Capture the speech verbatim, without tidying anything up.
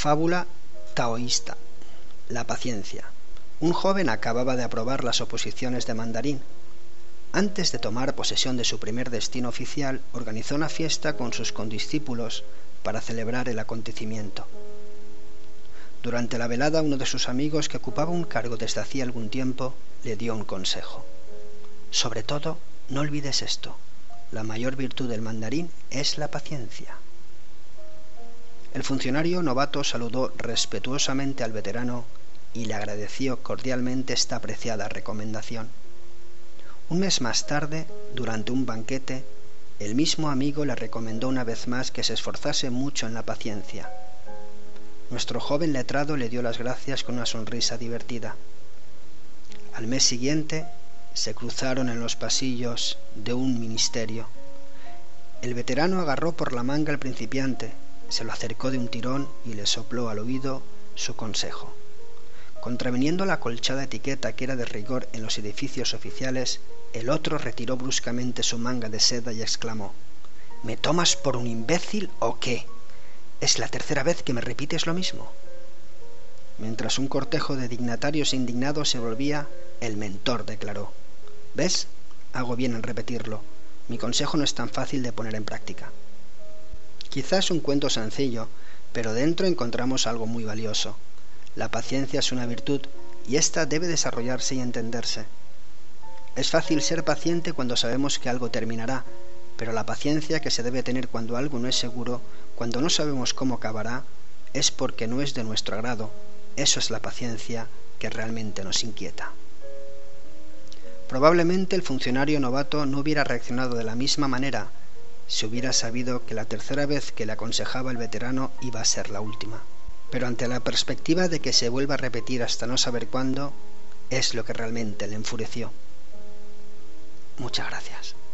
Fábula taoísta. La paciencia. Un joven acababa de aprobar las oposiciones de mandarín. Antes de tomar posesión de su primer destino oficial, organizó una fiesta con sus condiscípulos para celebrar el acontecimiento. Durante la velada, uno de sus amigos, que ocupaba un cargo desde hacía algún tiempo, le dio un consejo. Sobre todo, no olvides esto: la mayor virtud del mandarín es la paciencia. El funcionario novato saludó respetuosamente al veterano y le agradeció cordialmente esta apreciada recomendación. Un mes más tarde, durante un banquete, el mismo amigo le recomendó una vez más que se esforzase mucho en la paciencia. Nuestro joven letrado le dio las gracias con una sonrisa divertida. Al mes siguiente se cruzaron en los pasillos de un ministerio. El veterano agarró por la manga al principiante, se lo acercó de un tirón y le sopló al oído su consejo. Contraviniendo la acolchada etiqueta que era de rigor en los edificios oficiales, el otro retiró bruscamente su manga de seda y exclamó: «¿Me tomas por un imbécil o qué? ¿Es la tercera vez que me repites lo mismo?» Mientras un cortejo de dignatarios indignados se volvía, el mentor declaró: «¿Ves? Hago bien en repetirlo. Mi consejo no es tan fácil de poner en práctica». Quizás un cuento sencillo, pero dentro encontramos algo muy valioso. La paciencia es una virtud y ésta debe desarrollarse y entenderse. Es fácil ser paciente cuando sabemos que algo terminará, pero la paciencia que se debe tener cuando algo no es seguro, cuando no sabemos cómo acabará, es porque no es de nuestro agrado. Eso es la paciencia que realmente nos inquieta. Probablemente el funcionario novato no hubiera reaccionado de la misma manera si hubiera sabido que la tercera vez que le aconsejaba el veterano iba a ser la última. Pero ante la perspectiva de que se vuelva a repetir hasta no saber cuándo, es lo que realmente le enfureció. Muchas gracias.